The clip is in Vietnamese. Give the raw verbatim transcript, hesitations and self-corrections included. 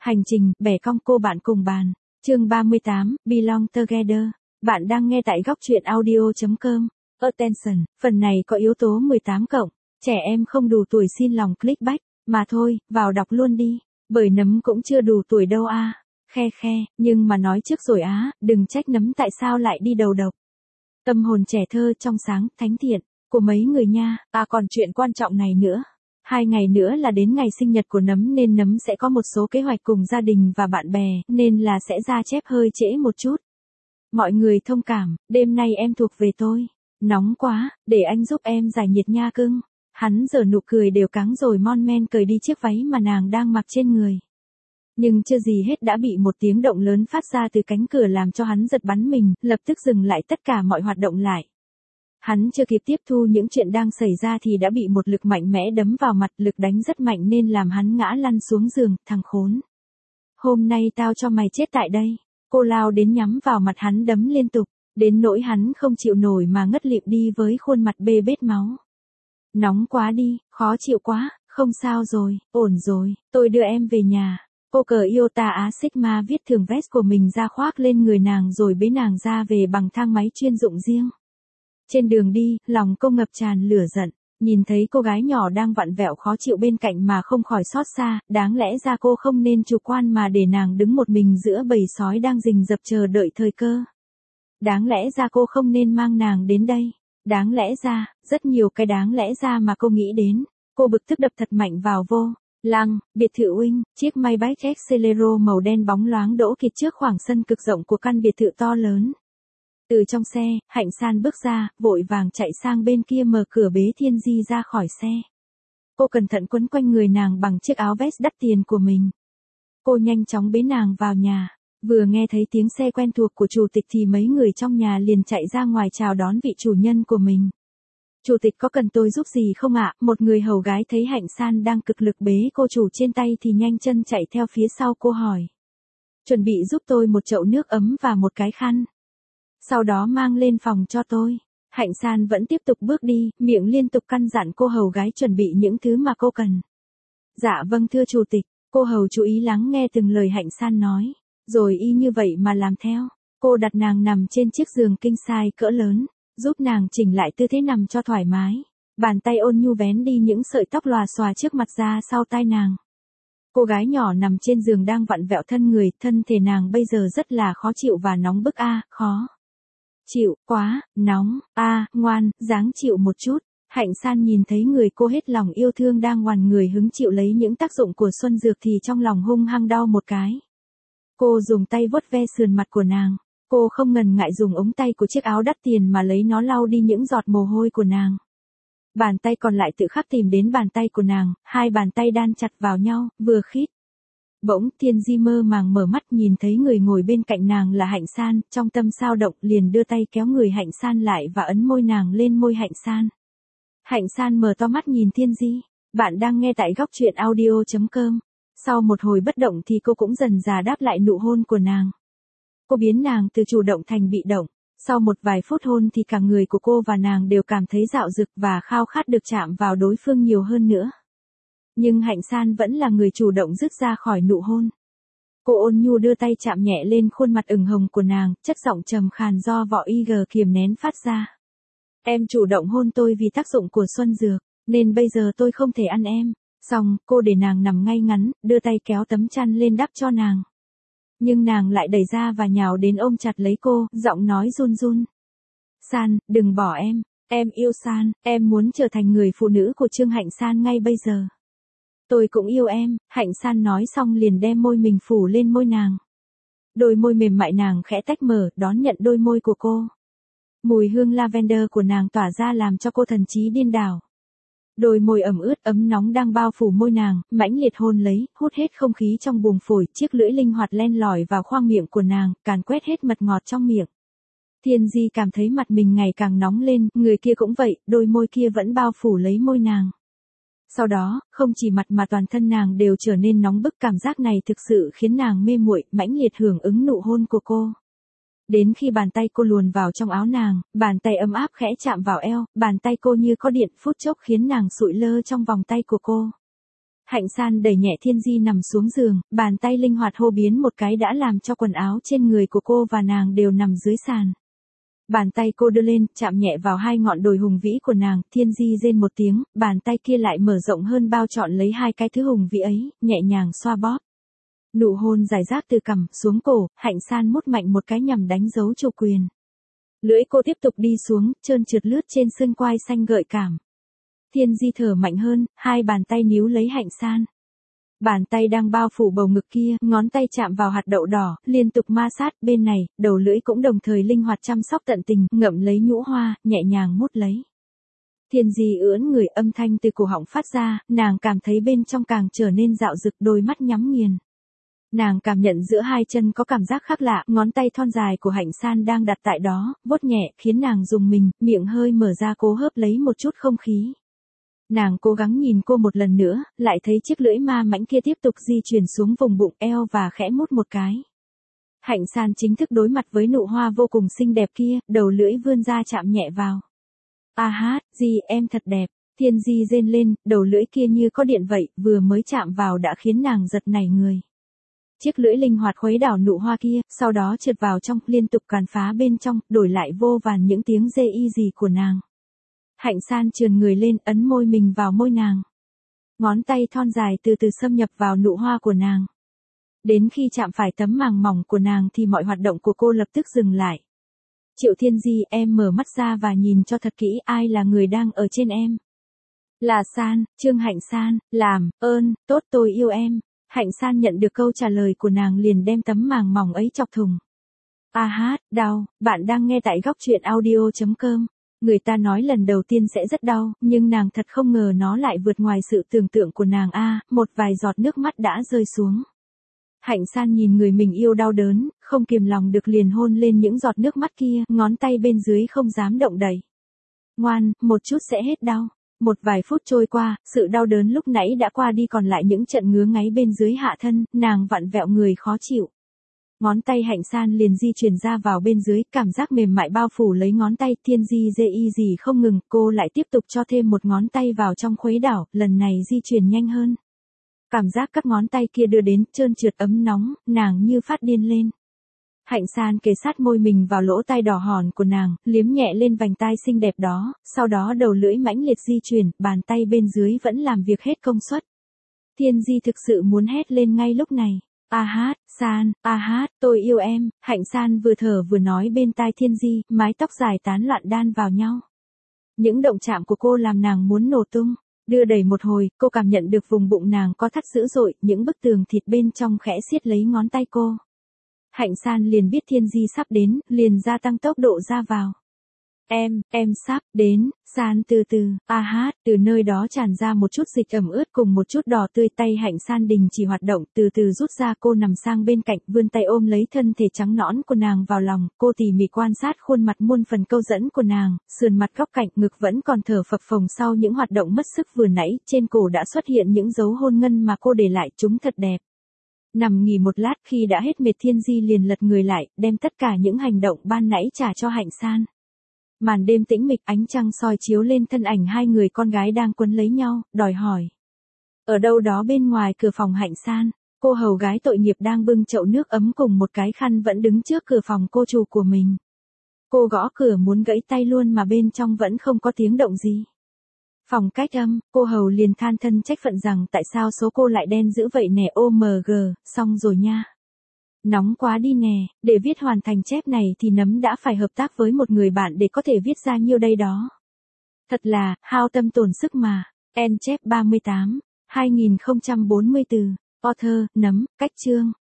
Hành trình, bẻ cong cô bạn cùng bàn. Chương ba mươi tám, Belong Together. Bạn đang nghe tại góc truyện audio chấm com. Attention, phần này có yếu tố mười tám cộng. Trẻ em không đủ tuổi xin lòng clickbait. Mà thôi, vào đọc luôn đi. Bởi nấm cũng chưa đủ tuổi đâu a. À. Khe khe, nhưng mà nói trước rồi á, đừng trách nấm tại sao lại đi đầu độc. Tâm hồn trẻ thơ trong sáng, thánh thiện, của mấy người nha. À còn chuyện quan trọng này nữa. Hai ngày nữa là đến ngày sinh nhật của nấm nên nấm sẽ có một số kế hoạch cùng gia đình và bạn bè, nên là sẽ ra chép hơi trễ một chút. Mọi người thông cảm, đêm nay em thuộc về tôi. Nóng quá, để anh giúp em giải nhiệt nha cưng. Hắn giở nụ cười đều cắng rồi mon men cởi đi chiếc váy mà nàng đang mặc trên người. Nhưng chưa gì hết đã bị một tiếng động lớn phát ra từ cánh cửa làm cho hắn giật bắn mình, lập tức dừng lại tất cả mọi hoạt động lại. Hắn chưa kịp tiếp thu những chuyện đang xảy ra thì đã bị một lực mạnh mẽ đấm vào mặt, lực đánh rất mạnh nên làm hắn ngã lăn xuống giường, thằng khốn. Hôm nay tao cho mày chết tại đây. Cô lao đến nhắm vào mặt hắn đấm liên tục, đến nỗi hắn không chịu nổi mà ngất lịm đi với khuôn mặt bê bết máu. Nóng quá đi, khó chịu quá, không sao rồi, ổn rồi, tôi đưa em về nhà. Cô cờ Iota Á Sigma viết thường vest của mình ra khoác lên người nàng rồi bế nàng ra về bằng thang máy chuyên dụng riêng. Trên đường đi, lòng cô ngập tràn lửa giận, nhìn thấy cô gái nhỏ đang vặn vẹo khó chịu bên cạnh mà không khỏi xót xa, đáng lẽ ra cô không nên chủ quan mà để nàng đứng một mình giữa bầy sói đang rình rập chờ đợi thời cơ. Đáng lẽ ra cô không nên mang nàng đến đây. Đáng lẽ ra, rất nhiều cái đáng lẽ ra mà cô nghĩ đến. Cô bực tức đập thật mạnh vào vô lăng, biệt thự Wing, chiếc Maybach Excelero màu đen bóng loáng đỗ kịt trước khoảng sân cực rộng của căn biệt thự to lớn. Từ trong xe, Hạnh San bước ra, vội vàng chạy sang bên kia mở cửa bế Thiên Di ra khỏi xe. Cô cẩn thận quấn quanh người nàng bằng chiếc áo vest đắt tiền của mình. Cô nhanh chóng bế nàng vào nhà. Vừa nghe thấy tiếng xe quen thuộc của chủ tịch thì mấy người trong nhà liền chạy ra ngoài chào đón vị chủ nhân của mình. Chủ tịch có cần tôi giúp gì không ạ? Một người hầu gái thấy Hạnh San đang cực lực bế cô chủ trên tay thì nhanh chân chạy theo phía sau cô hỏi. Chuẩn bị giúp tôi một chậu nước ấm và một cái khăn. Sau đó mang lên phòng cho tôi. Hạnh San vẫn tiếp tục bước đi, miệng liên tục căn dặn cô hầu gái chuẩn bị những thứ mà cô cần. Dạ vâng thưa chủ tịch, cô hầu chú ý lắng nghe từng lời Hạnh San nói. Rồi y như vậy mà làm theo. Cô đặt nàng nằm trên chiếc giường king size cỡ lớn, giúp nàng chỉnh lại tư thế nằm cho thoải mái. Bàn tay ôn nhu vén đi những sợi tóc lòa xòa trước mặt ra sau tai nàng. Cô gái nhỏ nằm trên giường đang vặn vẹo thân người, thân thể nàng bây giờ rất là khó chịu và nóng bức a, à, khó chịu quá, nóng, a, à, ngoan, dáng chịu một chút. Hạnh San nhìn thấy người cô hết lòng yêu thương đang ngoằn người hứng chịu lấy những tác dụng của xuân dược thì trong lòng hung hăng đau một cái. Cô dùng tay vuốt ve sườn mặt của nàng. Cô không ngần ngại dùng ống tay của chiếc áo đắt tiền mà lấy nó lau đi những giọt mồ hôi của nàng. Bàn tay còn lại tự khắc tìm đến bàn tay của nàng, hai bàn tay đan chặt vào nhau, vừa khít. Bỗng Thiên Di mơ màng mở mắt nhìn thấy người ngồi bên cạnh nàng là Hạnh San, trong tâm sao động liền đưa tay kéo người Hạnh San lại và ấn môi nàng lên môi Hạnh San. Hạnh San mở to mắt nhìn Thiên Di. Bạn đang nghe tại góc truyện audio chấm com. Sau một hồi bất động thì cô cũng dần dà đáp lại nụ hôn của nàng. Cô biến nàng từ chủ động thành bị động. Sau một vài phút hôn thì cả người của cô và nàng đều cảm thấy dạo dực và khao khát được chạm vào đối phương nhiều hơn nữa. Nhưng Hạnh San vẫn là người chủ động dứt ra khỏi nụ hôn. Cô ôn nhu đưa tay chạm nhẹ lên khuôn mặt ửng hồng của nàng, chất giọng trầm khàn do vỏ i giê kiềm nén phát ra. Em chủ động hôn tôi vì tác dụng của xuân dược, nên bây giờ tôi không thể ăn em. Xong, cô để nàng nằm ngay ngắn, đưa tay kéo tấm chăn lên đắp cho nàng. Nhưng nàng lại đẩy ra và nhào đến ôm chặt lấy cô, giọng nói run run. San, đừng bỏ em, em yêu San, em muốn trở thành người phụ nữ của Trương Hạnh San ngay bây giờ. Tôi cũng yêu em, Hạnh San nói xong liền đem môi mình phủ lên môi nàng. Đôi môi mềm mại nàng khẽ tách mở, đón nhận đôi môi của cô. Mùi hương lavender của nàng tỏa ra làm cho cô thần trí điên đảo. Đôi môi ẩm ướt ấm nóng đang bao phủ môi nàng, mãnh liệt hôn lấy, hút hết không khí trong buồng phổi, chiếc lưỡi linh hoạt len lỏi vào khoang miệng của nàng, càn quét hết mật ngọt trong miệng. Thiên Di cảm thấy mặt mình ngày càng nóng lên, người kia cũng vậy, đôi môi kia vẫn bao phủ lấy môi nàng. Sau đó, không chỉ mặt mà toàn thân nàng đều trở nên nóng bức, cảm giác này thực sự khiến nàng mê muội, mãnh liệt hưởng ứng nụ hôn của cô. Đến khi bàn tay cô luồn vào trong áo nàng, bàn tay ấm áp khẽ chạm vào eo, bàn tay cô như có điện phút chốc khiến nàng sụi lơ trong vòng tay của cô. Hạnh San đẩy nhẹ Thiên Di nằm xuống giường, bàn tay linh hoạt hô biến một cái đã làm cho quần áo trên người của cô và nàng đều nằm dưới sàn. Bàn tay cô đưa lên, chạm nhẹ vào hai ngọn đồi hùng vĩ của nàng, Thiên Di rên một tiếng, bàn tay kia lại mở rộng hơn bao trọn lấy hai cái thứ hùng vĩ ấy, nhẹ nhàng xoa bóp. Nụ hôn giải rác từ cằm xuống cổ, Hạnh San mút mạnh một cái nhằm đánh dấu chủ quyền. Lưỡi cô tiếp tục đi xuống, trơn trượt lướt trên xương quai xanh gợi cảm. Thiên Di thở mạnh hơn, hai bàn tay níu lấy Hạnh San. Bàn tay đang bao phủ bầu ngực kia, ngón tay chạm vào hạt đậu đỏ, liên tục ma sát, bên này, đầu lưỡi cũng đồng thời linh hoạt chăm sóc tận tình, ngậm lấy nhũ hoa, nhẹ nhàng mút lấy. Thiên Di ưỡn người, âm thanh từ cổ họng phát ra, nàng cảm thấy bên trong càng trở nên dạo dực, đôi mắt nhắm nghiền. Nàng cảm nhận giữa hai chân có cảm giác khác lạ, ngón tay thon dài của Hạnh San đang đặt tại đó, vuốt nhẹ, khiến nàng rùng mình, miệng hơi mở ra cố hớp lấy một chút không khí. Nàng cố gắng nhìn cô một lần nữa, lại thấy chiếc lưỡi ma mãnh kia tiếp tục di chuyển xuống vùng bụng eo và khẽ mút một cái. Hạnh San chính thức đối mặt với nụ hoa vô cùng xinh đẹp kia, đầu lưỡi vươn ra chạm nhẹ vào. A hát, Di em thật đẹp, Thiên Di rên lên, đầu lưỡi kia như có điện vậy, vừa mới chạm vào đã khiến nàng giật nảy người. Chiếc lưỡi linh hoạt khuấy đảo nụ hoa kia, sau đó trượt vào trong, liên tục càn phá bên trong, đổi lại vô vàn những tiếng dê y gì của nàng. Hạnh San trườn người lên, ấn môi mình vào môi nàng. Ngón tay thon dài từ từ xâm nhập vào nụ hoa của nàng. Đến khi chạm phải tấm màng mỏng của nàng thì mọi hoạt động của cô lập tức dừng lại. Triệu Thiên Di, em mở mắt ra và nhìn cho thật kỹ ai là người đang ở trên em. Là San, Trương Hạnh San, làm, ơn, tốt tôi yêu em. Hạnh San nhận được câu trả lời của nàng liền đem tấm màng mỏng ấy chọc thùng. A hát, đau, bạn đang nghe tại góc truyện audio chấm com. Người ta nói lần đầu tiên sẽ rất đau, nhưng nàng thật không ngờ nó lại vượt ngoài sự tưởng tượng của nàng a, à, một vài giọt nước mắt đã rơi xuống. Hạnh San nhìn người mình yêu đau đớn, không kiềm lòng được liền hôn lên những giọt nước mắt kia, ngón tay bên dưới không dám động đậy. Ngoan, một chút sẽ hết đau. Một vài phút trôi qua, sự đau đớn lúc nãy đã qua đi còn lại những trận ngứa ngáy bên dưới hạ thân, nàng vặn vẹo người khó chịu. Ngón tay Hạnh San liền di chuyển ra vào bên dưới, cảm giác mềm mại bao phủ lấy ngón tay, Thiên Di dê y gì không ngừng, cô lại tiếp tục cho thêm một ngón tay vào trong khuấy đảo, lần này di chuyển nhanh hơn. Cảm giác các ngón tay kia đưa đến, trơn trượt ấm nóng, nàng như phát điên lên. Hạnh San kề sát môi mình vào lỗ tai đỏ hòn của nàng, liếm nhẹ lên vành tai xinh đẹp đó, sau đó đầu lưỡi mãnh liệt di chuyển, bàn tay bên dưới vẫn làm việc hết công suất. Thiên Di thực sự muốn hét lên ngay lúc này. A hát, San, A hát, tôi yêu em. Hạnh San vừa thở vừa nói bên tai Thiên Di, mái tóc dài tán loạn đan vào nhau. Những động chạm của cô làm nàng muốn nổ tung. Đưa đẩy một hồi, cô cảm nhận được vùng bụng nàng có thắt dữ dội, những bức tường thịt bên trong khẽ siết lấy ngón tay cô. Hạnh San liền biết Thiên Di sắp đến, liền gia tăng tốc độ ra vào. Em, em sắp đến, San từ từ, a hát, từ nơi đó tràn ra một chút dịch ẩm ướt cùng một chút đỏ tươi, tay Hạnh San đình chỉ hoạt động, từ từ rút ra, cô nằm sang bên cạnh, vươn tay ôm lấy thân thể trắng nõn của nàng vào lòng, cô tỉ mỉ quan sát khuôn mặt muôn phần câu dẫn của nàng, sườn mặt góc cạnh, ngực vẫn còn thở phập phồng sau những hoạt động mất sức vừa nãy, trên cổ đã xuất hiện những dấu hôn ngân mà cô để lại, chúng thật đẹp. Nằm nghỉ một lát khi đã hết mệt, Thiên Di liền lật người lại, đem tất cả những hành động ban nãy trả cho Hạnh San. Màn đêm tĩnh mịch, ánh trăng soi chiếu lên thân ảnh hai người con gái đang quấn lấy nhau, đòi hỏi. Ở đâu đó bên ngoài cửa phòng Hạnh San, cô hầu gái tội nghiệp đang bưng chậu nước ấm cùng một cái khăn vẫn đứng trước cửa phòng cô chủ của mình. Cô gõ cửa muốn gãy tay luôn mà bên trong vẫn không có tiếng động gì. Phòng cách âm, cô hầu liền than thân trách phận rằng tại sao số cô lại đen dữ vậy nè, ô mờ gờ, xong rồi nha. Nóng quá đi nè, để viết hoàn thành chép này thì nấm đã phải hợp tác với một người bạn để có thể viết ra nhiêu đây đó. Thật là, hao tâm tổn sức mà. En chép ba mươi tám, hai nghìn không trăm bốn mươi từ, author, nấm, cách chương.